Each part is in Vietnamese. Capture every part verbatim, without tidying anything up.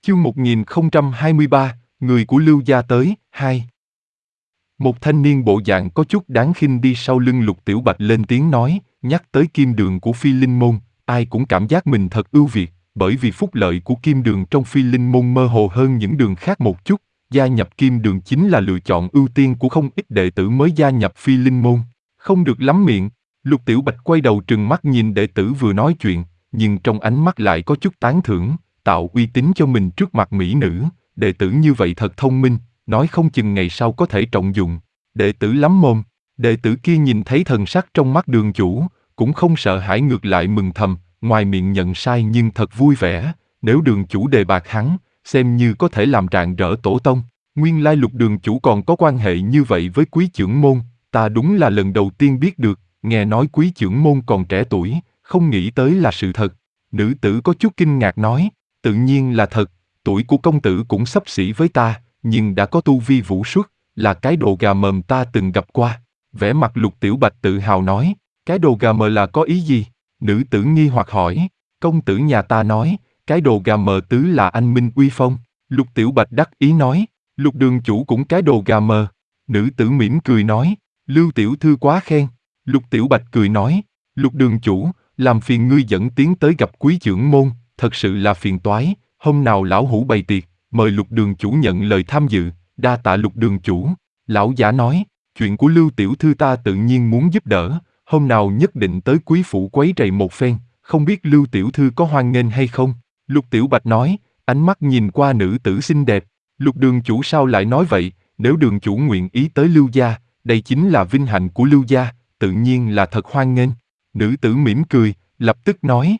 Chương một nghìn không trăm hai mươi ba, người của Lưu gia tới, hai. Một thanh niên bộ dạng có chút đáng khinh đi sau lưng Lục Tiểu Bạch lên tiếng nói, nhắc tới kim đường của Phi Linh Môn, ai cũng cảm giác mình thật ưu việt, bởi vì phúc lợi của kim đường trong Phi Linh Môn mơ hồ hơn những đường khác một chút, gia nhập kim đường chính là lựa chọn ưu tiên của không ít đệ tử mới gia nhập Phi Linh Môn. Không được lắm miệng, Lục Tiểu Bạch quay đầu trừng mắt nhìn đệ tử vừa nói chuyện, nhưng trong ánh mắt lại có chút tán thưởng, tạo uy tín cho mình trước mặt mỹ nữ, đệ tử như vậy thật thông minh, nói không chừng ngày sau có thể trọng dụng. Đệ tử lắm mồm, đệ tử kia nhìn thấy thần sắc trong mắt đường chủ, cũng không sợ hãi ngược lại mừng thầm, ngoài miệng nhận sai nhưng thật vui vẻ, nếu đường chủ đề bạc hắn, xem như có thể làm rạng rỡ tổ tông. Nguyên lai Lục đường chủ còn có quan hệ như vậy với Quý trưởng môn, ta đúng là lần đầu tiên biết được, nghe nói Quý trưởng môn còn trẻ tuổi, không nghĩ tới là sự thật. Nữ tử có chút kinh ngạc nói, tự nhiên là thật, tuổi của công tử cũng xấp xỉ với ta, nhưng đã có tu vi vũ xuất, là cái đồ gà mờm ta từng gặp qua. Vẻ mặt Lục Tiểu Bạch tự hào nói, cái đồ gà mờ là có ý gì? Nữ tử nghi hoặc hỏi, công tử nhà ta nói, cái đồ gà mờ tứ là anh Minh Uy Phong. Lục Tiểu Bạch đắc ý nói, Lục đường chủ cũng cái đồ gà mờ. Nữ tử mỉm cười nói, Lưu tiểu thư quá khen. Lục Tiểu Bạch cười nói, Lục đường chủ, làm phiền ngươi dẫn tiến tới gặp Quý trưởng môn, thật sự là phiền toái, hôm nào lão hủ bày tiệc, mời Lục đường chủ nhận lời tham dự, đa tạ Lục đường chủ. Lão giả nói, chuyện của Lưu tiểu thư ta tự nhiên muốn giúp đỡ, hôm nào nhất định tới quý phủ quấy rầy một phen, không biết Lưu tiểu thư có hoan nghênh hay không? Lục Tiểu Bạch nói, ánh mắt nhìn qua nữ tử xinh đẹp. Lục đường chủ sao lại nói vậy, nếu đường chủ nguyện ý tới Lưu gia, đây chính là vinh hạnh của Lưu gia, tự nhiên là thật hoan nghênh. Nữ tử mỉm cười, lập tức nói,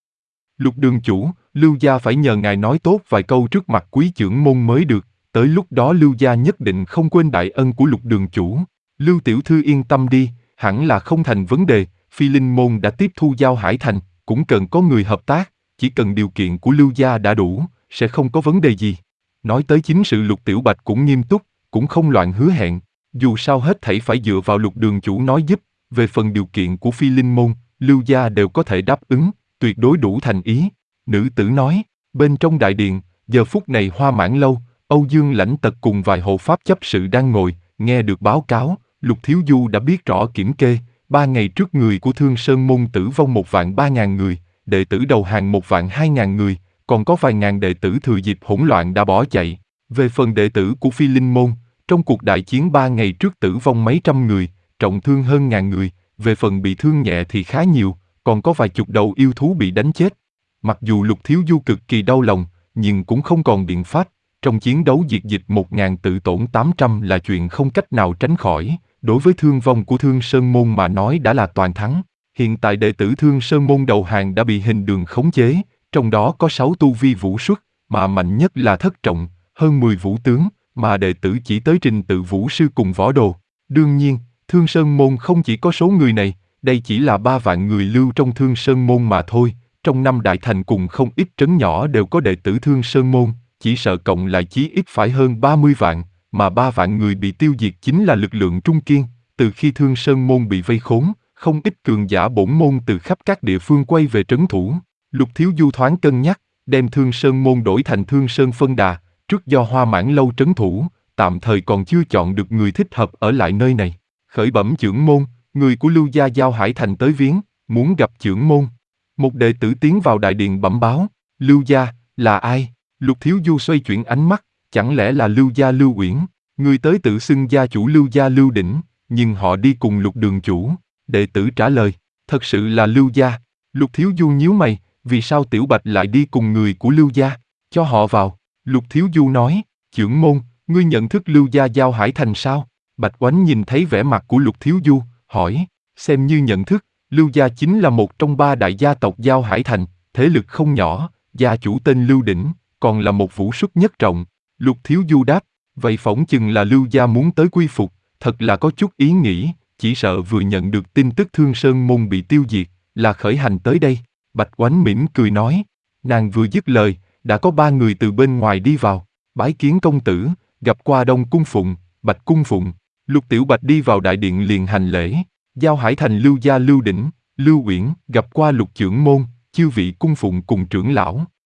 Lục đường chủ, Lưu gia phải nhờ ngài nói tốt vài câu trước mặt Quý trưởng môn mới được, tới lúc đó Lưu gia nhất định không quên đại ân của Lục đường chủ. Lưu tiểu thư yên tâm đi, hẳn là không thành vấn đề, Phi Linh môn đã tiếp thu Giao Hải Thành, cũng cần có người hợp tác, chỉ cần điều kiện của Lưu gia đã đủ, sẽ không có vấn đề gì. Nói tới chính sự Lục Tiểu Bạch cũng nghiêm túc, cũng không loạn hứa hẹn, dù sao hết thảy phải dựa vào Lục đường chủ nói giúp, về phần điều kiện của Phi Linh môn, Lưu gia đều có thể đáp ứng, tuyệt đối đủ thành ý. Nữ tử nói, bên trong đại điện, giờ phút này Hoa Mãn Lâu, Âu Dương Lãnh Tật cùng vài hộ pháp chấp sự đang ngồi, nghe được báo cáo, Lục Thiếu Du đã biết rõ kiểm kê, ba ngày trước người của Thương Sơn môn tử vong một vạn ba ngàn người, đệ tử đầu hàng một vạn hai ngàn người, còn có vài ngàn đệ tử thừa dịp hỗn loạn đã bỏ chạy. Về phần đệ tử của Phi Linh môn, trong cuộc đại chiến ba ngày trước tử vong mấy trăm người, trọng thương hơn ngàn người, về phần bị thương nhẹ thì khá nhiều, còn có vài chục đầu yêu thú bị đánh chết. Mặc dù Lục Thiếu Du cực kỳ đau lòng, nhưng cũng không còn biện pháp, trong chiến đấu diệt dịch một ngàn tự tổn tám trăm là chuyện không cách nào tránh khỏi, đối với thương vong của Thương Sơn môn mà nói đã là toàn thắng. Hiện tại đệ tử Thương Sơn môn đầu hàng đã bị hình đường khống chế, trong đó có sáu tu vi vũ xuất, mà mạnh nhất là thất trọng, hơn mười vũ tướng, mà đệ tử chỉ tới trình tự vũ sư cùng võ đồ. Đương nhiên, Thương Sơn môn không chỉ có số người này, đây chỉ là ba vạn người lưu trong Thương Sơn môn mà thôi, trong năm đại thành cùng không ít trấn nhỏ đều có đệ tử Thương Sơn môn, chỉ sợ cộng lại chí ít phải hơn ba mươi vạn, mà ba vạn người bị tiêu diệt chính là lực lượng trung kiên. Từ khi Thương Sơn môn bị vây khốn, không ít cường giả bổn môn từ khắp các địa phương quay về trấn thủ. Lục Thiếu Du thoáng cân nhắc, đem Thương Sơn môn đổi thành Thương Sơn Phân Đà, trước do Hoa Mãn Lâu trấn thủ, tạm thời còn chưa chọn được người thích hợp ở lại nơi này. Khởi bẩm trưởng môn, người của Lưu gia Giao Hải Thành tới viếng, muốn gặp trưởng môn. Một đệ tử tiến vào đại điện bẩm báo, Lưu gia, là ai? Lục Thiếu Du xoay chuyển ánh mắt, chẳng lẽ là Lưu gia Lưu Uyển? Người tới tự xưng gia chủ Lưu gia Lưu Đỉnh, nhưng họ đi cùng Lục đường chủ. Đệ tử trả lời, thật sự là Lưu gia. Lục Thiếu Du nhíu mày, vì sao Tiểu Bạch lại đi cùng người của Lưu gia? Cho họ vào. Lục Thiếu Du nói, trưởng môn, ngươi nhận thức Lưu gia Giao Hải Thành sao? Bạch Oánh nhìn thấy vẻ mặt của Lục Thiếu Du, hỏi, xem như nhận thức, Lưu gia chính là một trong ba đại gia tộc Giao Hải Thành, thế lực không nhỏ, gia chủ tên Lưu Đỉnh, còn là một vũ xuất nhất trọng. Lục Thiếu Du đáp, vậy phỏng chừng là Lưu gia muốn tới quy phục, thật là có chút ý nghĩ, chỉ sợ vừa nhận được tin tức Thương Sơn môn bị tiêu diệt, là khởi hành tới đây. Bạch Oánh mỉm cười nói, nàng vừa dứt lời, đã có ba người từ bên ngoài đi vào, bái kiến công tử, gặp qua Đông Cung Phụng, Bạch Cung Phụng. Lục Tiểu Bạch đi vào đại điện liền hành lễ, Giao Hải Thành Lưu gia Lưu Đỉnh, Lưu Uyển, gặp qua Lục trưởng môn, chư vị cung phụng cùng trưởng lão.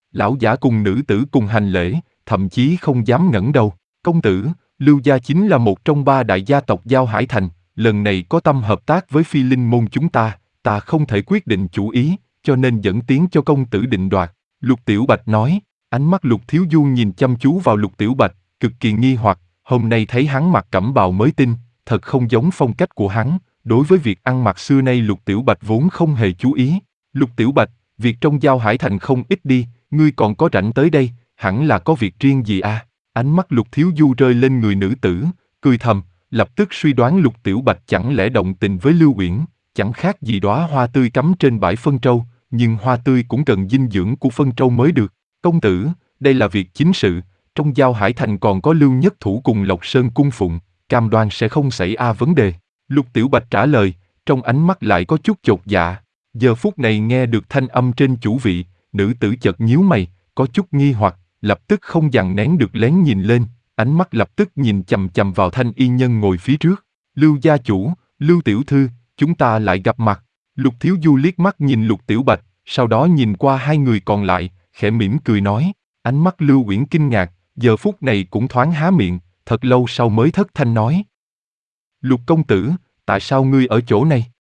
Lão giả cùng nữ tử cùng hành lễ, thậm chí không dám ngẩng đầu. Công tử, Lưu gia chính là một trong ba đại gia tộc Giao Hải Thành, lần này có tâm hợp tác với Phi Linh môn chúng ta, ta không thể quyết định chủ ý, cho nên dẫn tiến cho công tử định đoạt. Lục Tiểu Bạch nói, ánh mắt Lục Thiếu Du nhìn chăm chú vào Lục Tiểu Bạch, cực kỳ nghi hoặc, hôm nay thấy hắn mặc cẩm bào mới tinh, thật không giống phong cách của hắn, đối với việc ăn mặc xưa nay Lục Tiểu Bạch vốn không hề chú ý. Lục Tiểu Bạch, việc trong Giao Hải Thành không ít đi, ngươi còn có rảnh tới đây, hẳn là có việc riêng gì à? Ánh mắt Lục Thiếu Du rơi lên người nữ tử, cười thầm, lập tức suy đoán Lục Tiểu Bạch chẳng lẽ động tình với Lưu Uyển, chẳng khác gì đóa hoa tươi cắm trên bãi phân trâu, nhưng hoa tươi cũng cần dinh dưỡng của phân trâu mới được. Công tử, đây là việc chính sự, trong Giao Hải Thành còn có Lưu Nhất Thủ cùng Lộc Sơn cung phụng, cam đoan sẽ không xảy ra vấn đề. Lục Tiểu Bạch trả lời, trong ánh mắt lại có chút chột dạ. Giờ phút này nghe được thanh âm trên chủ vị, nữ tử chợt nhíu mày, có chút nghi hoặc, lập tức không dằn nén được lén nhìn lên, ánh mắt lập tức nhìn chằm chằm vào thanh y nhân ngồi phía trước. Lưu gia chủ, Lưu tiểu thư, chúng ta lại gặp mặt. Lục Thiếu Du liếc mắt nhìn Lục Tiểu Bạch, sau đó nhìn qua hai người còn lại, khẽ mỉm cười nói. Ánh mắt Lưu Uyển kinh ngạc, giờ phút này cũng thoáng há miệng, thật lâu sau mới thất thanh nói. Lục công tử, tại sao ngươi ở chỗ này?